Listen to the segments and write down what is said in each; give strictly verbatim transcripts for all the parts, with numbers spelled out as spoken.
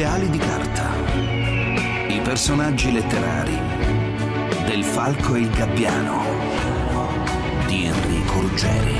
ali di carta, i personaggi letterari del Falco e il Gabbiano di Enrico Ruggeri.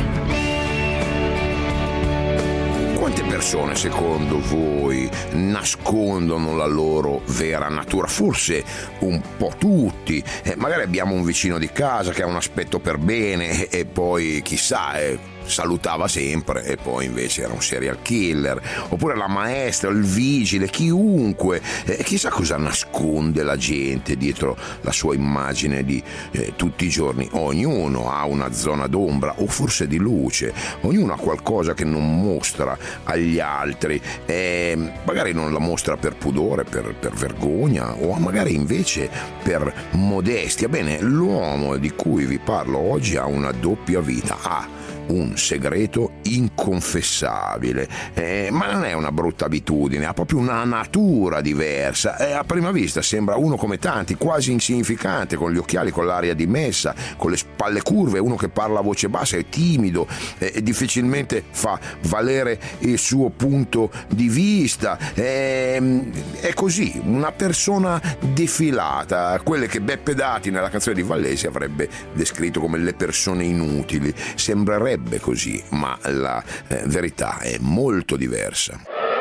Quante persone, secondo voi, nascondono la loro vera natura? Forse un po' tutti. Eh, magari abbiamo un vicino di casa che ha un aspetto per bene e poi, chissà, eh, salutava sempre e poi invece era un serial killer. Oppure la maestra, il vigile, chiunque. Eh, chissà cosa nasconde la gente dietro la sua immagine di eh, tutti i giorni. Ognuno ha una zona d'ombra o forse di luce. Ognuno ha qualcosa che non mostra agli altri, e magari non la mostra per pudore, per, per vergogna, o magari invece per modestia. Bene, l'uomo di cui vi parlo oggi ha una doppia vita, ha un segreto inconfessabile, eh, ma non è una brutta abitudine, ha proprio una natura diversa. Eh, a prima vista sembra uno come tanti, quasi insignificante, con gli occhiali, con l'aria dimessa, con le spalle curve, uno che parla a voce bassa, è timido e eh, difficilmente fa valere il suo punto di vista. Eh, è così, una persona defilata, quelle che Beppe Dati nella canzone di Vallesi avrebbe descritto come le persone inutili. Sembrerebbe così, ma la eh, verità è molto diversa.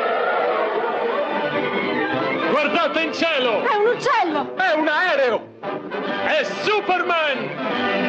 Guardate in cielo! È un uccello! È un aereo! È Superman!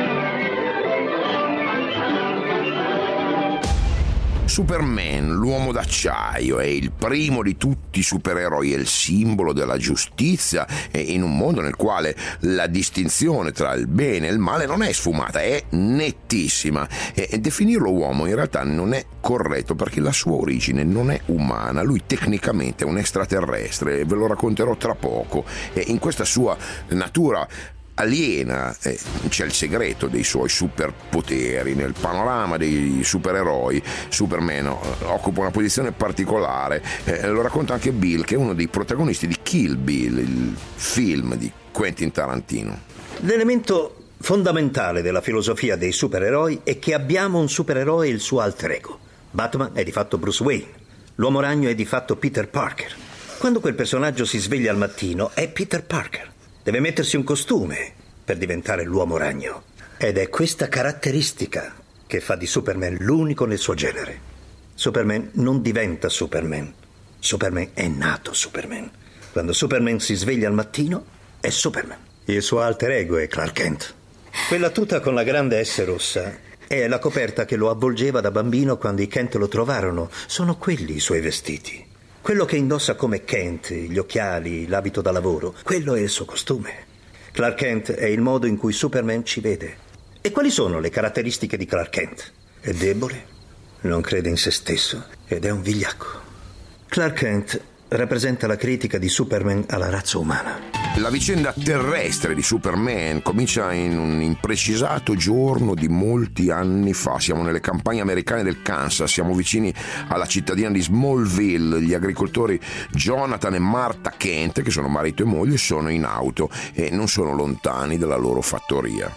Superman, l'uomo d'acciaio, è il primo di tutti i supereroi, è il simbolo della giustizia, e in un mondo nel quale la distinzione tra il bene e il male non è sfumata, è nettissima. E definirlo uomo in realtà non è corretto, perché la sua origine non è umana. Lui tecnicamente è un extraterrestre, ve lo racconterò tra poco, e in questa sua natura aliena eh, c'è il segreto dei suoi superpoteri. Nel panorama dei supereroi Superman occupa una posizione particolare, eh, lo racconta anche Bill, che è uno dei protagonisti di Kill Bill, il film di Quentin Tarantino. L'elemento fondamentale della filosofia dei supereroi è che abbiamo un supereroe e il suo alter ego. Batman è di fatto Bruce Wayne, l'Uomo Ragno è di fatto Peter Parker. Quando quel personaggio si sveglia al mattino è Peter Parker. Deve mettersi un costume per diventare l'Uomo Ragno. Ed è questa caratteristica che fa di Superman l'unico nel suo genere. Superman non diventa Superman. Superman è nato Superman. Quando Superman si sveglia al mattino, è Superman. Il suo alter ego è Clark Kent. Quella tuta con la grande S rossa è la coperta che lo avvolgeva da bambino quando i Kent lo trovarono. Sono quelli i suoi vestiti. Quello che indossa come Kent, gli occhiali, l'abito da lavoro, quello è il suo costume. Clark Kent è il modo in cui Superman ci vede. E quali sono le caratteristiche di Clark Kent? È debole, non crede in se stesso ed è un vigliacco. Clark Kent rappresenta la critica di Superman alla razza umana. La vicenda terrestre di Superman comincia in un imprecisato giorno di molti anni fa. Siamo nelle campagne americane del Kansas, siamo vicini alla cittadina di Smallville. Gli agricoltori Jonathan e Martha Kent, che sono marito e moglie, sono in auto e non sono lontani dalla loro fattoria.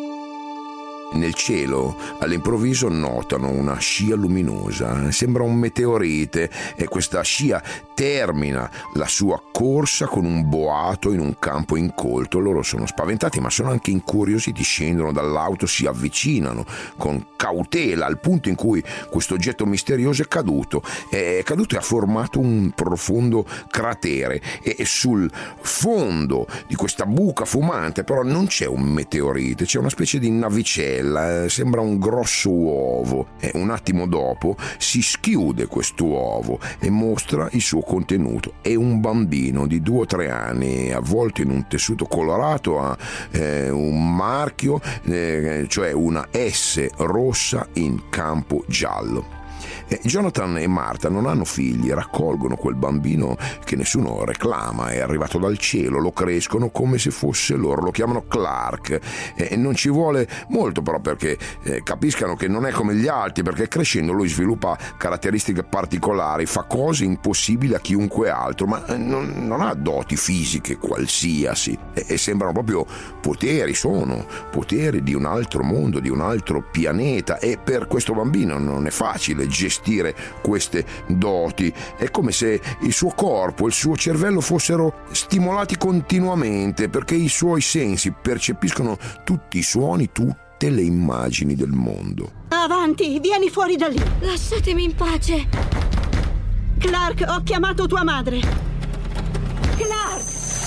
Nel cielo all'improvviso notano una scia luminosa, sembra un meteorite, e questa scia termina la sua corsa con un boato in un campo incolto. Loro sono spaventati, ma sono anche incuriositi, scendono dall'auto, si avvicinano con cautela al punto in cui questo oggetto misterioso è caduto. È caduto e ha formato un profondo cratere, e sul fondo di questa buca fumante però non c'è un meteorite, c'è una specie di navicella. Sembra un grosso uovo, e un attimo dopo si schiude quest'uovo e mostra il suo contenuto. È un bambino di due o tre anni avvolto in un tessuto colorato, ha eh, un marchio, eh, cioè una S rossa in campo giallo. Eh, Jonathan e Martha non hanno figli, raccolgono quel bambino che nessuno reclama, è arrivato dal cielo, lo crescono come se fosse loro, lo chiamano Clark. Eh, non ci vuole molto però perché eh, capiscano che non è come gli altri, perché crescendo lui sviluppa caratteristiche particolari, fa cose impossibili a chiunque altro, ma eh, non, non ha doti fisiche qualsiasi, eh, e sembrano proprio poteri, sono poteri di un altro mondo, di un altro pianeta, e per questo bambino non è facile gestire gestire queste doti. È come se il suo corpo e il suo cervello fossero stimolati continuamente, perché i suoi sensi percepiscono tutti i suoni, tutte le immagini del mondo. Avanti, vieni fuori da lì. Lasciatemi in pace. Clark, ho chiamato tua madre. Clark!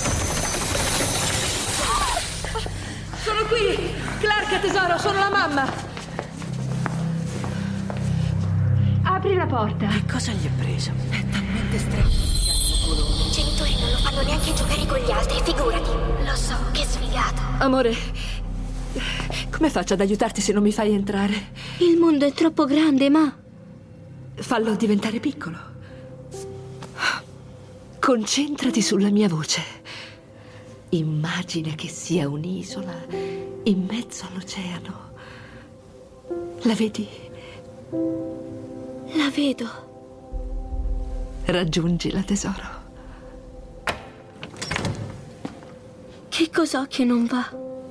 Sono qui! Clark, tesoro, sono la mamma! Apri la porta. Che cosa gli è preso? È talmente strano. I genitori non lo fanno neanche giocare con gli altri, figurati. Lo so, che sfigato. Amore, come faccio ad aiutarti se non mi fai entrare? Il mondo è troppo grande, ma... Fallo diventare piccolo. Concentrati sulla mia voce. Immagina che sia un'isola in mezzo all'oceano. La vedi? La vedo. Raggiungila, tesoro. Che cos'ho che non va?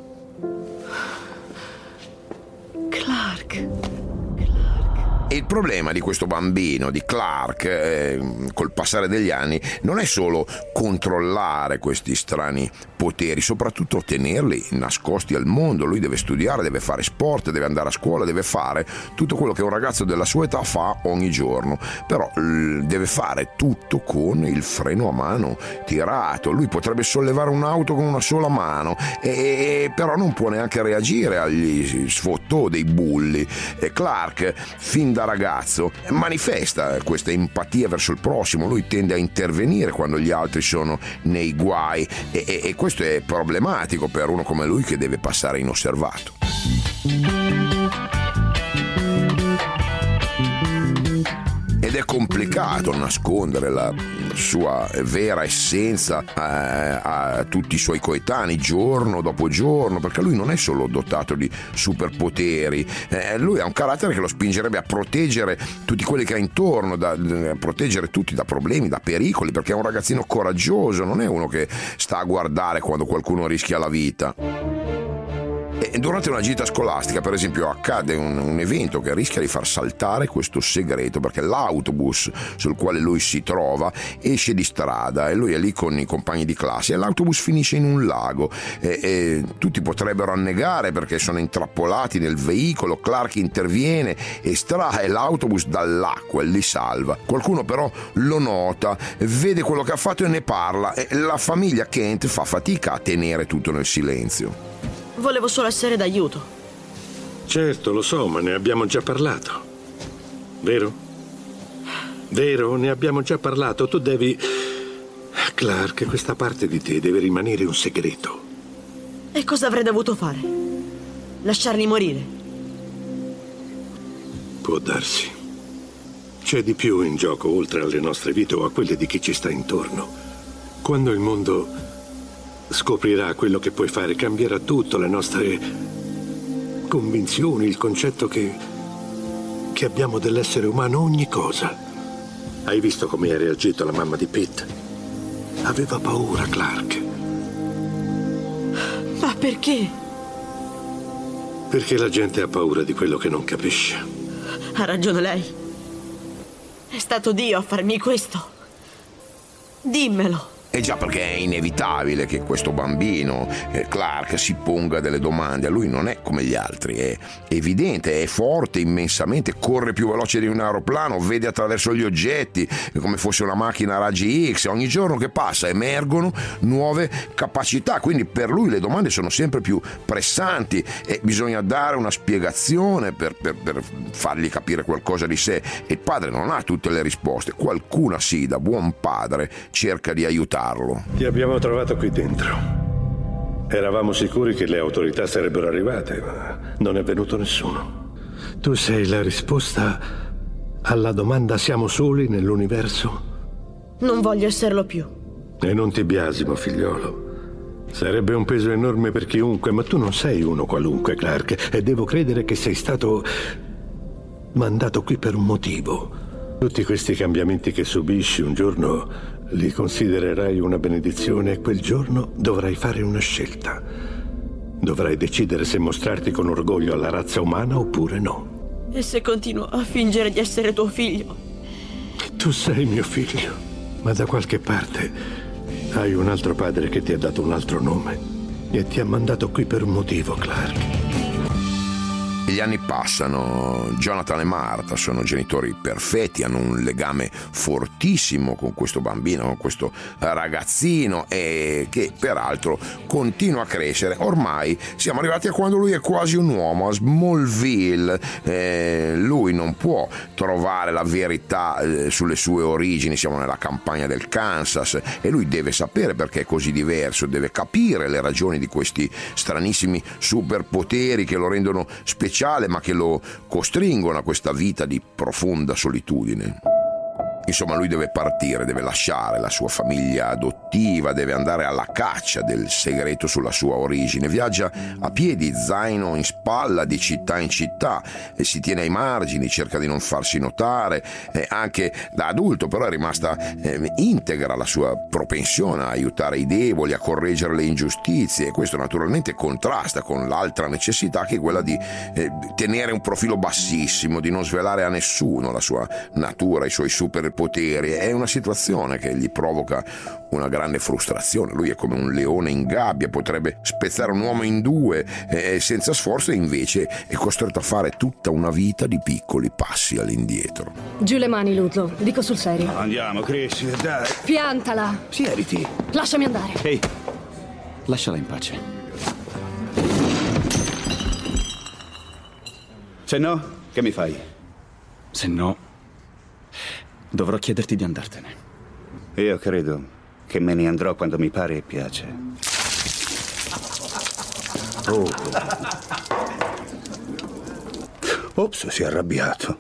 Clark. Il problema di questo bambino, di Clark, eh, col passare degli anni, non è solo controllare questi strani poteri, soprattutto tenerli nascosti al mondo. Lui deve studiare, deve fare sport, deve andare a scuola, deve fare tutto quello che un ragazzo della sua età fa ogni giorno, però l- deve fare tutto con il freno a mano tirato. Lui potrebbe sollevare un'auto con una sola mano, e, e però non può neanche reagire agli sfottò dei bulli. E Clark, fin da ragazzo, manifesta questa empatia verso il prossimo. Lui tende a intervenire quando gli altri sono nei guai, e, e, e questo è problematico per uno come lui che deve passare inosservato. Ed è complicato nascondere la sua vera essenza a, a tutti i suoi coetanei giorno dopo giorno, perché lui non è solo dotato di superpoteri, eh, lui ha un carattere che lo spingerebbe a proteggere tutti quelli che ha intorno, da, a proteggere tutti da problemi, da pericoli, perché è un ragazzino coraggioso, non è uno che sta a guardare quando qualcuno rischia la vita. E durante una gita scolastica, per esempio, accade un, un evento che rischia di far saltare questo segreto, perché l'autobus sul quale lui si trova esce di strada e lui è lì con i compagni di classe e l'autobus finisce in un lago, e, e tutti potrebbero annegare perché sono intrappolati nel veicolo. Clark interviene, estrae l'autobus dall'acqua e li salva. Qualcuno però lo nota, vede quello che ha fatto e ne parla, e la famiglia Kent fa fatica a tenere tutto nel silenzio. Volevo solo essere d'aiuto. Certo, lo so, ma ne abbiamo già parlato. Vero? Vero? Ne abbiamo già parlato. Tu devi... Clark, questa parte di te deve rimanere un segreto. E cosa avrei dovuto fare? Lasciarli morire? Può darsi. C'è di più in gioco oltre alle nostre vite o a quelle di chi ci sta intorno. Quando il mondo scoprirà quello che puoi fare, cambierà tutto, le nostre convinzioni, il concetto che, che abbiamo dell'essere umano, ogni cosa. Hai visto come ha reagito la mamma di Pete? Aveva paura, Clark. Ma perché? Perché la gente ha paura di quello che non capisce. Ha ragione lei. È stato Dio a farmi questo. Dimmelo. E già, perché è inevitabile che questo bambino, eh, Clark, si ponga delle domande. A lui non è come gli altri, è evidente, è forte immensamente, corre più veloce di un aeroplano, vede attraverso gli oggetti come fosse una macchina a raggi X. Ogni giorno che passa emergono nuove capacità, quindi per lui le domande sono sempre più pressanti e bisogna dare una spiegazione per, per, per fargli capire qualcosa di sé. E il padre non ha tutte le risposte, qualcuna sì, da buon padre cerca di aiutarlo. Ti abbiamo trovato qui dentro. Eravamo sicuri che le autorità sarebbero arrivate, ma non è venuto nessuno. Tu sei la risposta alla domanda: siamo soli nell'universo? Non voglio esserlo più. E non ti biasimo, figliolo. Sarebbe un peso enorme per chiunque, ma tu non sei uno qualunque, Clark, e devo credere che sei stato mandato qui per un motivo. Tutti questi cambiamenti che subisci un giorno li considererai una benedizione, e quel giorno dovrai fare una scelta. Dovrai decidere se mostrarti con orgoglio alla razza umana oppure no. E se continuo a fingere di essere tuo figlio? Tu sei mio figlio, ma da qualche parte hai un altro padre che ti ha dato un altro nome e ti ha mandato qui per un motivo, Clark. Gli anni passano, Jonathan e Martha sono genitori perfetti, hanno un legame fortissimo con questo bambino, con questo ragazzino, e che peraltro continua a crescere. Ormai siamo arrivati a quando lui è quasi un uomo, a Smallville. Eh, lui non può trovare la verità eh, sulle sue origini, siamo nella campagna del Kansas e lui deve sapere perché è così diverso, deve capire le ragioni di questi stranissimi superpoteri che lo rendono speciale, ma che lo costringono a questa vita di profonda solitudine. Insomma, lui deve partire, deve lasciare la sua famiglia adottiva, deve andare alla caccia del segreto sulla sua origine. Viaggia a piedi, zaino in spalla, di città in città, e si tiene ai margini, cerca di non farsi notare. Eh, anche da adulto però è rimasta eh, integra la sua propensione a aiutare i deboli, a correggere le ingiustizie, e questo naturalmente contrasta con l'altra necessità, che è quella di eh, tenere un profilo bassissimo, di non svelare a nessuno la sua natura, i suoi super poteri. È una situazione che gli provoca una grande frustrazione. Lui è come un leone in gabbia, potrebbe spezzare un uomo in due eh, senza sforzo, e invece è costretto a fare tutta una vita di piccoli passi all'indietro. Giù le mani, Ludlow, dico sul serio. Andiamo, Chris, dai. Piantala. Siediti. Lasciami andare. Ehi, lasciala in pace. Se no, che mi fai? Se no, dovrò chiederti di andartene. Io credo che me ne andrò quando mi pare e piace. Oh. Ops, si è arrabbiato.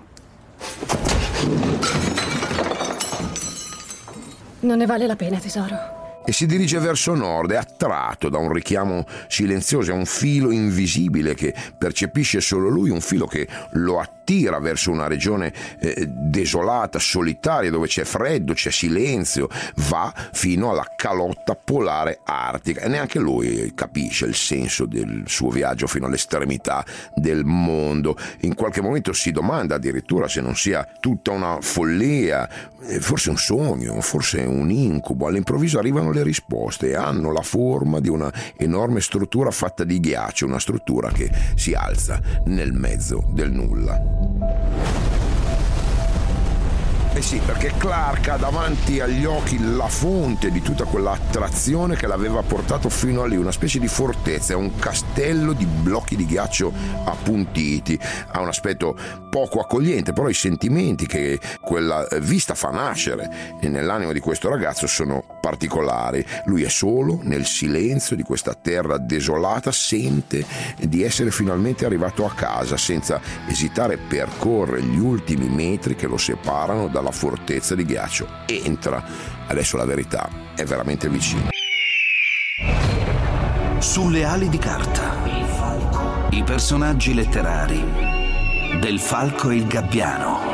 Non ne vale la pena, tesoro. E si dirige verso nord, è attratto da un richiamo silenzioso, è un filo invisibile che percepisce solo lui, un filo che lo attira verso una regione eh, desolata, solitaria, dove c'è freddo, c'è silenzio. Va fino alla calotta polare artica, e neanche lui capisce il senso del suo viaggio fino all'estremità del mondo. In qualche momento si domanda addirittura se non sia tutta una follia, eh, forse un sogno, forse un incubo. All'improvviso arrivano le risposte e hanno la forma di una enorme struttura fatta di ghiaccio, una struttura che si alza nel mezzo del nulla. Eh sì, perché Clark ha davanti agli occhi la fonte di tutta quell'attrazione che l'aveva portato fino a lì, una specie di fortezza, un castello di blocchi di ghiaccio appuntiti. Ha un aspetto poco accogliente, però i sentimenti che quella vista fa nascere nell'animo di questo ragazzo sono particolari. Lui è solo nel silenzio di questa terra desolata, sente di essere finalmente arrivato a casa, senza esitare percorre gli ultimi metri che lo separano dalla fortezza di ghiaccio. Entra. Adesso la verità è veramente vicina. Sulle ali di carta, il falco. I personaggi letterari del Falco e il Gabbiano.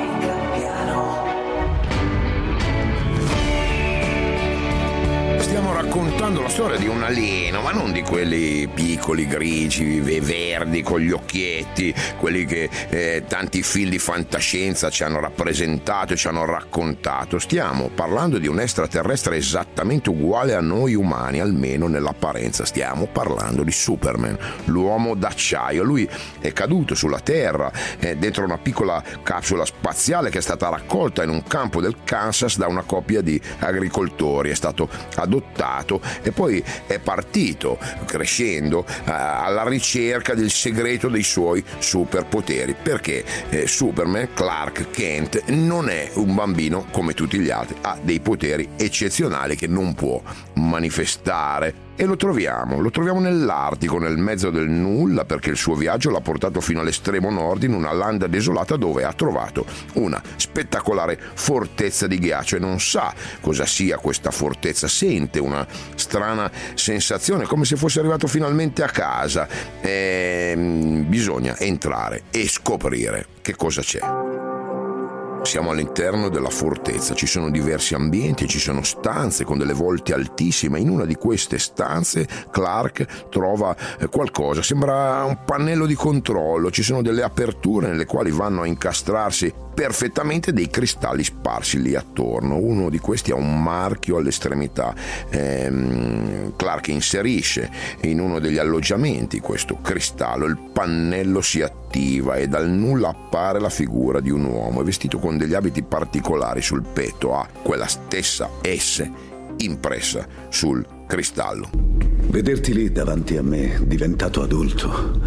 Stiamo raccontando la storia di un alieno, ma non di quelli piccoli, grigi e verdi con gli occhietti, quelli che eh, tanti film di fantascienza ci hanno rappresentato e ci hanno raccontato. Stiamo parlando di un extraterrestre esattamente uguale a noi umani, almeno nell'apparenza. Stiamo parlando di Superman, l'uomo d'acciaio. Lui è caduto sulla Terra eh, dentro una piccola capsula spaziale che è stata raccolta in un campo del Kansas da una coppia di agricoltori. È stato adottato e poi è partito crescendo eh, alla ricerca del segreto dei suoi superpoteri, perché eh, Superman, Clark Kent, non è un bambino come tutti gli altri, ha dei poteri eccezionali che non può manifestare. E lo troviamo, lo troviamo nell'Artico, nel mezzo del nulla, perché il suo viaggio l'ha portato fino all'estremo nord, in una landa desolata dove ha trovato una spettacolare fortezza di ghiaccio e non sa cosa sia questa fortezza. Sente una strana sensazione, come se fosse arrivato finalmente a casa. E bisogna entrare e scoprire che cosa c'è. Siamo all'interno della fortezza, ci sono diversi ambienti, ci sono stanze con delle volte altissime. In una di queste stanze Clark trova qualcosa, sembra un pannello di controllo, ci sono delle aperture nelle quali vanno a incastrarsi perfettamente dei cristalli sparsi lì attorno. Uno di questi ha un marchio all'estremità. ehm, Clark inserisce in uno degli alloggiamenti questo cristallo, il pannello si attiva e dal nulla appare la figura di un uomo, è vestito con degli abiti particolari, sul petto ha quella stessa S impressa sul cristallo. Vederti lì davanti a me, diventato adulto.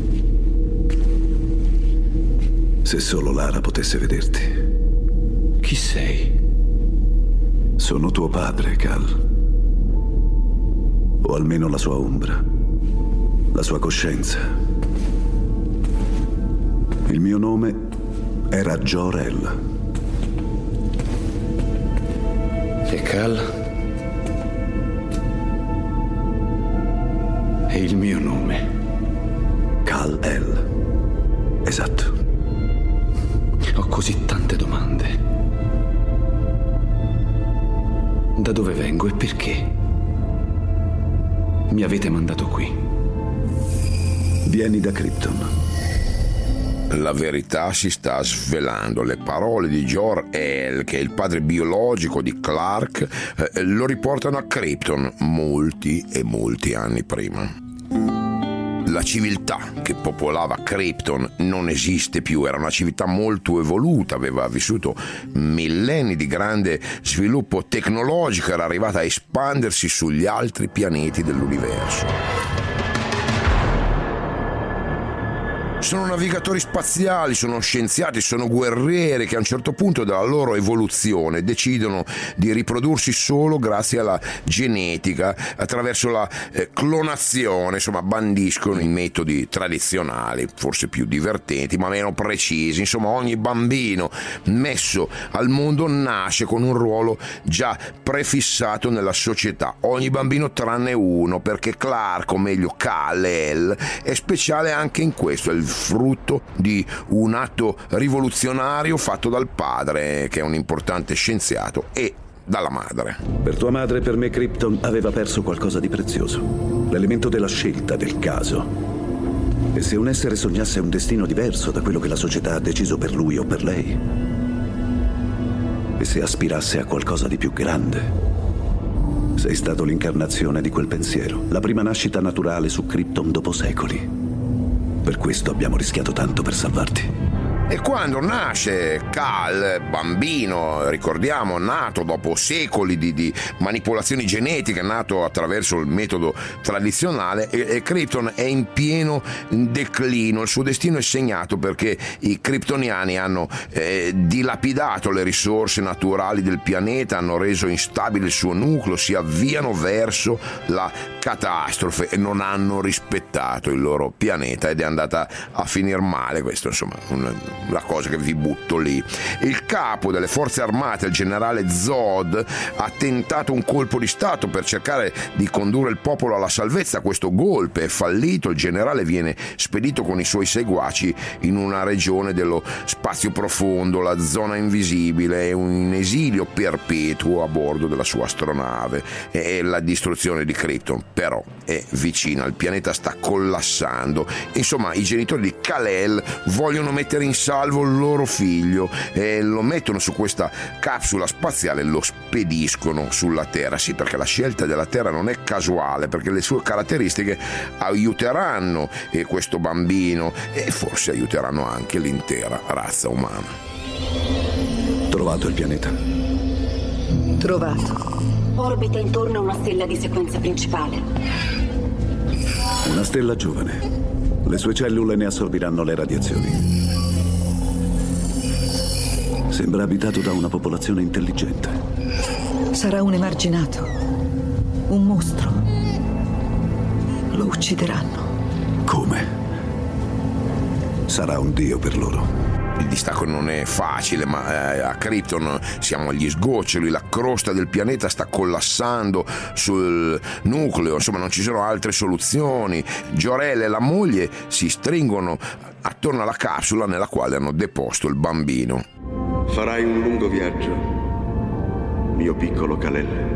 Se solo Lara potesse vederti. Chi sei? Sono tuo padre, Cal. O almeno la sua ombra. La sua coscienza. Il mio nome era Jor-El. E Cal? È il mio nome. Kal-El. Esatto. Ho così tante domande. Da dove vengo e perché? Mi avete mandato qui. Vieni da Krypton. La verità si sta svelando. Le parole di Jor-El, che è il padre biologico di Clark, eh, lo riportano a Krypton molti e molti anni prima. La civiltà che popolava Krypton non esiste più, era una civiltà molto evoluta, aveva vissuto millenni di grande sviluppo tecnologico, era arrivata a espandersi sugli altri pianeti dell'universo. Sono navigatori spaziali, sono scienziati, sono guerrieri che a un certo punto della loro evoluzione decidono di riprodursi solo grazie alla genetica, attraverso la eh, clonazione, insomma bandiscono i metodi tradizionali, forse più divertenti ma meno precisi. Insomma, ogni bambino messo al mondo nasce con un ruolo già prefissato nella società, ogni bambino tranne uno, perché Clark, o meglio Kal-El, è speciale anche in questo, è il frutto di un atto rivoluzionario fatto dal padre, che è un importante scienziato, e dalla madre. Per tua madre e per me Krypton aveva perso qualcosa di prezioso, l'elemento della scelta, del caso. E se un essere sognasse un destino diverso da quello che la società ha deciso per lui o per lei, e se aspirasse a qualcosa di più grande, sei stato l'incarnazione di quel pensiero, la prima nascita naturale su Krypton dopo secoli. Per questo abbiamo rischiato tanto per salvarti. E quando nasce Kal, bambino, ricordiamo, nato dopo secoli di, di manipolazioni genetiche, nato attraverso il metodo tradizionale, e, e Krypton è in pieno declino. Il suo destino è segnato perché i kryptoniani hanno eh, dilapidato le risorse naturali del pianeta, hanno reso instabile il suo nucleo, si avviano verso la catastrofe e non hanno rispettato il loro pianeta ed è andata a finire male. Questo, insomma, un la cosa che vi butto lì. Il capo delle forze armate, il generale Zod, ha tentato un colpo di stato per cercare di condurre il popolo alla salvezza. Questo golpe è fallito, il generale viene spedito con i suoi seguaci in una regione dello spazio profondo, la zona invisibile, in esilio perpetuo a bordo della sua astronave. E la distruzione di Krypton però è vicina, il pianeta sta collassando. Insomma, i genitori di Kal-El vogliono mettere in salvo il loro figlio e lo mettono su questa capsula spaziale e lo spediscono sulla Terra. Sì, perché la scelta della Terra non è casuale, perché le sue caratteristiche aiuteranno questo bambino e forse aiuteranno anche l'intera razza umana. Trovato il pianeta? Trovato. Orbita intorno a una stella di sequenza principale. Una stella giovane. Le sue cellule ne assorbiranno le radiazioni. Sembra abitato da una popolazione intelligente. Sarà un emarginato, un mostro. Lo uccideranno. Come? Sarà un dio per loro. Il distacco non è facile, ma eh, a Krypton siamo agli sgoccioli, la crosta del pianeta sta collassando sul nucleo, insomma non ci sono altre soluzioni. Jor-El e la moglie si stringono attorno alla capsula nella quale hanno deposto il bambino. Farai un lungo viaggio, mio piccolo Kal-El.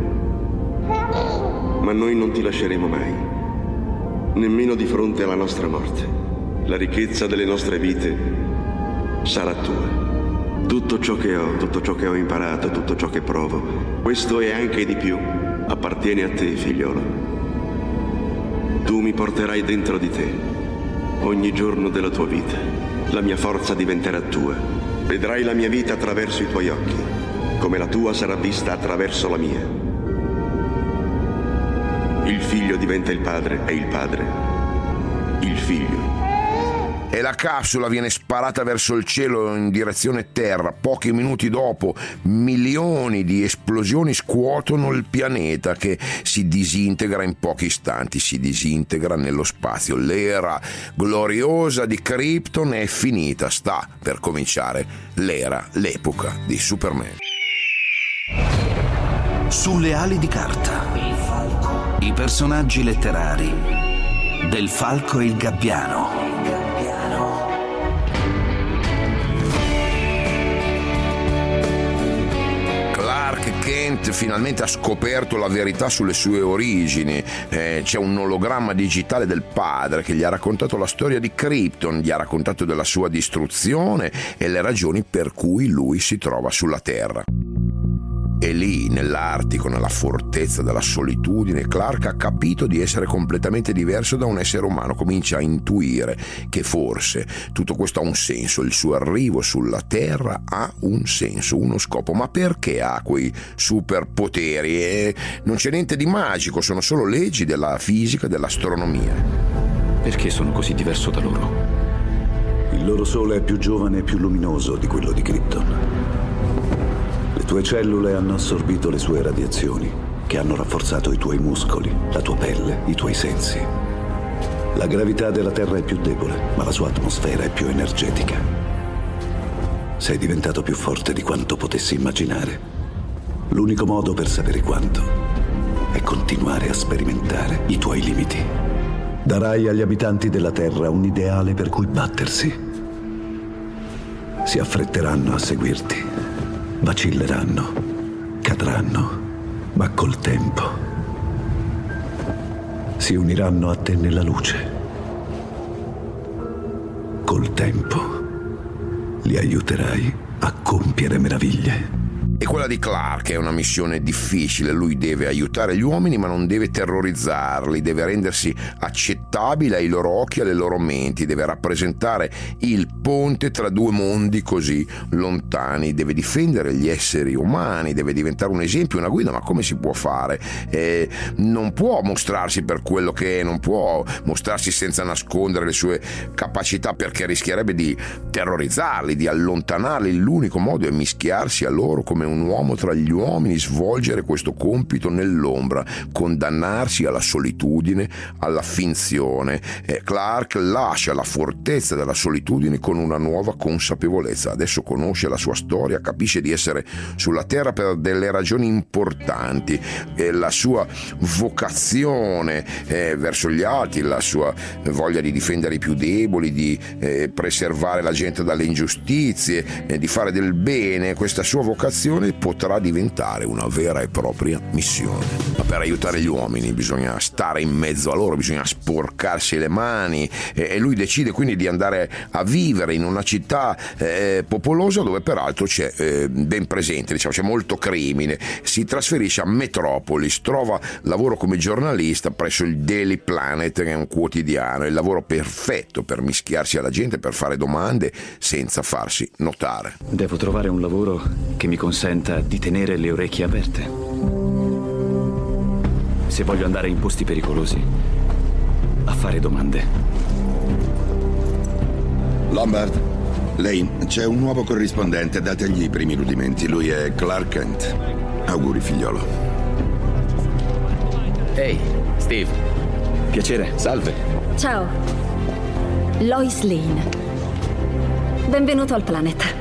Ma noi non ti lasceremo mai, nemmeno di fronte alla nostra morte. La ricchezza delle nostre vite sarà tua. Tutto ciò che ho, tutto ciò che ho imparato, tutto ciò che provo, questo e anche di più appartiene a te, figliolo. Tu mi porterai dentro di te ogni giorno della tua vita. La mia forza diventerà tua. Vedrai la mia vita attraverso i tuoi occhi, come la tua sarà vista attraverso la mia. Il figlio diventa il padre e il padre il figlio. E la capsula viene sparata verso il cielo in direzione terra. Pochi minuti dopo, milioni di esplosioni scuotono il pianeta, che si disintegra in pochi istanti, si disintegra nello spazio. L'era gloriosa di Krypton è finita, sta per cominciare l'era, l'epoca di Superman. Sulle ali di carta, il falco. I personaggi letterari del Falco e il Gabbiano. Clark Kent finalmente ha scoperto la verità sulle sue origini. Eh, c'è un ologramma digitale del padre che gli ha raccontato la storia di Krypton, gli ha raccontato della sua distruzione e le ragioni per cui lui si trova sulla Terra. E lì, nell'Artico, nella fortezza della solitudine, Clark ha capito di essere completamente diverso da un essere umano. Comincia a intuire che forse tutto questo ha un senso, il suo arrivo sulla Terra ha un senso, uno scopo. Ma perché ha quei superpoteri? E non c'è niente di magico, sono solo leggi della fisica e dell'astronomia. Perché sono così diverso da loro? Il loro sole è più giovane e più luminoso di quello di Krypton. Le tue cellule hanno assorbito le sue radiazioni, che hanno rafforzato i tuoi muscoli, la tua pelle, i tuoi sensi. La gravità della Terra è più debole, ma la sua atmosfera è più energetica. Sei diventato più forte di quanto potessi immaginare. L'unico modo per sapere quanto è continuare a sperimentare i tuoi limiti. Darai agli abitanti della Terra un ideale per cui battersi. Si affretteranno a seguirti. Vacilleranno, cadranno, ma col tempo si uniranno a te nella luce. Col tempo li aiuterai a compiere meraviglie. E quella di Clark è una missione difficile. Lui deve aiutare gli uomini, ma non deve terrorizzarli, deve rendersi accettabile ai loro occhi e alle loro menti, deve rappresentare il ponte tra due mondi così lontani, deve difendere gli esseri umani, deve diventare un esempio, una guida. Ma come si può fare? Eh, non può mostrarsi per quello che è, non può mostrarsi senza nascondere le sue capacità, perché rischierebbe di terrorizzarli, di allontanarli. L'unico modo è mischiarsi a loro come un uomo tra gli uomini, svolgere questo compito nell'ombra, condannarsi alla solitudine, alla finzione. E Clark lascia la fortezza della solitudine con una nuova consapevolezza. Adesso conosce la sua storia, capisce di essere sulla Terra per delle ragioni importanti, e la sua vocazione eh, verso gli altri, la sua voglia di difendere i più deboli, di eh, preservare la gente dalle ingiustizie, eh, di fare del bene. Questa sua vocazione potrà diventare una vera e propria missione. Ma per aiutare gli uomini bisogna stare in mezzo a loro, bisogna sporcarsi le mani, e lui decide quindi di andare a vivere in una città eh, popolosa, dove peraltro c'è eh, ben presente, diciamo, c'è molto crimine. Si trasferisce a Metropolis, trova lavoro come giornalista presso il Daily Planet, che è un quotidiano, il lavoro perfetto per mischiarsi alla gente, per fare domande senza farsi notare. Devo trovare un lavoro che mi consenta di tenere le orecchie aperte. Se voglio andare in posti pericolosi, a fare domande. Lombard, Lane, c'è un nuovo corrispondente, dategli i primi rudimenti. Lui è Clark Kent. Auguri, figliolo. Ehi, Steve. Piacere, salve. Ciao. Lois Lane. Benvenuto al Planet.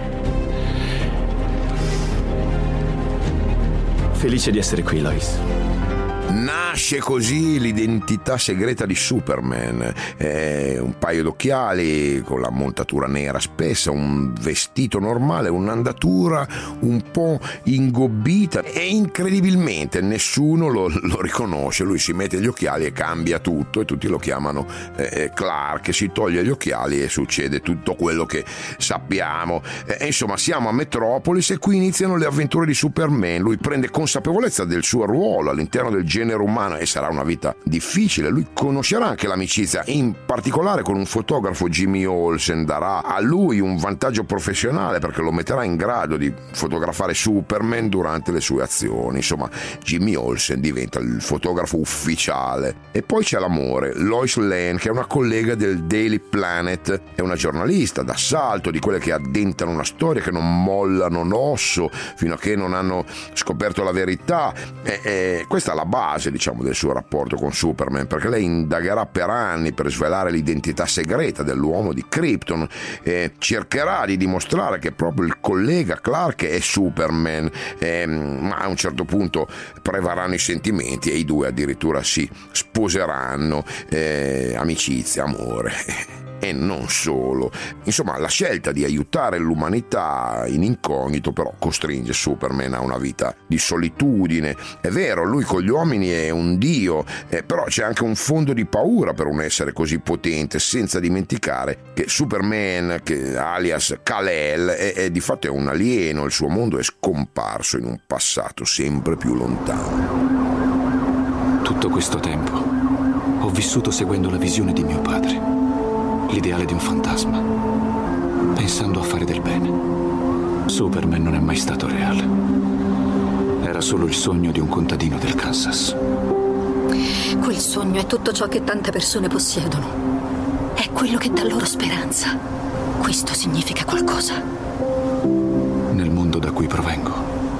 Felice di essere qui, Lois. Nasce così l'identità segreta di Superman. Eh, un paio d'occhiali con la montatura nera spessa, un vestito normale, un'andatura un po' ingobbita e incredibilmente nessuno lo, lo riconosce. Lui si mette gli occhiali e cambia tutto e tutti lo chiamano eh, Clark. Si toglie gli occhiali e succede tutto quello che sappiamo. Eh, insomma, siamo a Metropolis e qui iniziano le avventure di Superman. Lui prende consapevolezza del suo ruolo all'interno del genere umano e sarà una vita difficile. Lui conoscerà anche l'amicizia, in particolare con un fotografo, Jimmy Olsen. Darà a lui un vantaggio professionale perché lo metterà in grado di fotografare Superman durante le sue azioni. Insomma, Jimmy Olsen diventa il fotografo ufficiale. E poi c'è l'amore, Lois Lane, che è una collega del Daily Planet, è una giornalista d'assalto, di quelle che addentano una storia, che non mollano l'osso fino a che non hanno scoperto la verità. E, e questa è la base, diciamo, del suo rapporto con Superman, perché lei indagherà per anni per svelare l'identità segreta dell'uomo di Krypton e cercherà di dimostrare che proprio il collega Clark è Superman, e, ma a un certo punto prevarranno i sentimenti e i due addirittura si sposeranno. Eh, amicizia, amore e non solo. Insomma, la scelta di aiutare l'umanità in incognito però costringe Superman a una vita di solitudine. È vero, lui con gli uomini è un dio, eh, però c'è anche un fondo di paura per un essere così potente, senza dimenticare che Superman, che, alias Kal-El, è, è di fatto è un alieno. Il suo mondo è scomparso in un passato sempre più lontano. Tutto questo tempo ho vissuto seguendo la visione di mio padre, l'ideale di un fantasma, pensando a fare del bene. Superman non è mai stato reale. Era solo il sogno di un contadino del Kansas. Quel sogno è tutto ciò che tante persone possiedono. È quello che dà loro speranza. Questo significa qualcosa. Nel mondo da cui provengo.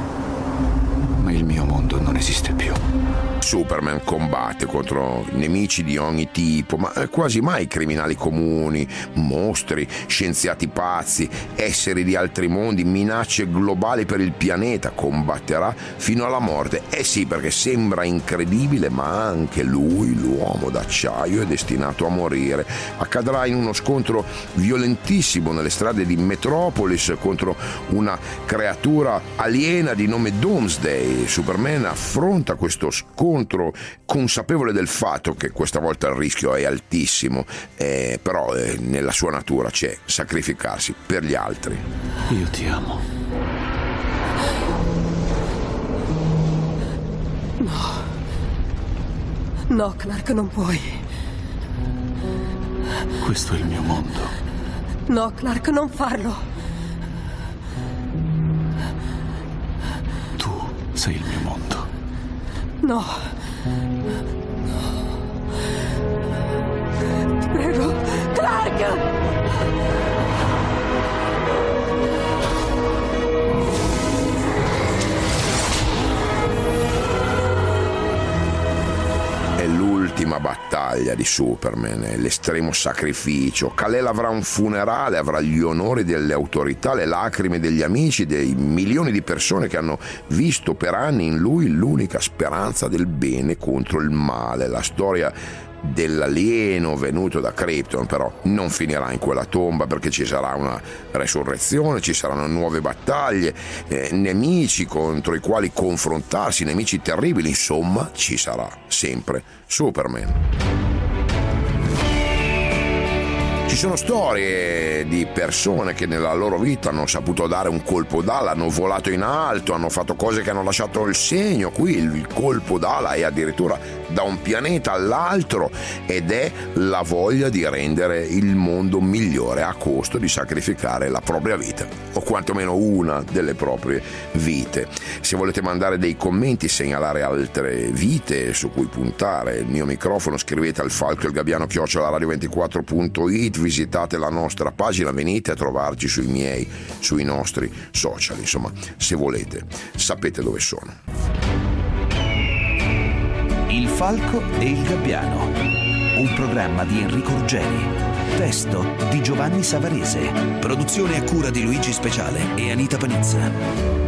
Ma il mio mondo non esiste più. Superman combatte contro nemici di ogni tipo, ma quasi mai criminali comuni, mostri, scienziati pazzi, esseri di altri mondi, minacce globali per il pianeta. Combatterà fino alla morte. Eh sì, perché sembra incredibile, ma anche lui, l'uomo d'acciaio, è destinato a morire. Accadrà in uno scontro violentissimo nelle strade di Metropolis contro una creatura aliena di nome Doomsday. Superman affronta questo scontro consapevole del fatto che questa volta il rischio è altissimo, eh, però eh, nella sua natura c'è sacrificarsi per gli altri. Io ti amo. No. No, Clark, non puoi. Questo è il mio mondo. No, Clark, non farlo. Tu sei il mio mondo. No. Ti prego, Clark! È l'ultima battaglia di Superman, è l'estremo sacrificio. Kal-El avrà un funerale, avrà gli onori delle autorità, le lacrime degli amici, dei milioni di persone che hanno visto per anni in lui l'unica speranza del bene contro il male. La storia dell'alieno venuto da Krypton però non finirà in quella tomba, perché ci sarà una resurrezione, ci saranno nuove battaglie, eh, nemici contro i quali confrontarsi, nemici terribili. Insomma, ci sarà sempre Superman. Ci sono storie di persone che nella loro vita hanno saputo dare un colpo d'ala, hanno volato in alto, hanno fatto cose che hanno lasciato il segno. Qui il colpo d'ala è addirittura da un pianeta all'altro ed è la voglia di rendere il mondo migliore a costo di sacrificare la propria vita, o quantomeno una delle proprie vite. Se volete mandare dei commenti, segnalare altre vite su cui puntare il mio microfono, scrivete al falco il gabbiano chiocciola radio ventiquattro punto it, visitate la nostra pagina, venite a trovarci sui miei, sui nostri social. Insomma, se volete, sapete dove sono. Il falco e il gabbiano, un programma di Enrico Ruggeri, testo di Giovanni Savarese, produzione a cura di Luigi Speciale e Anita Panizza.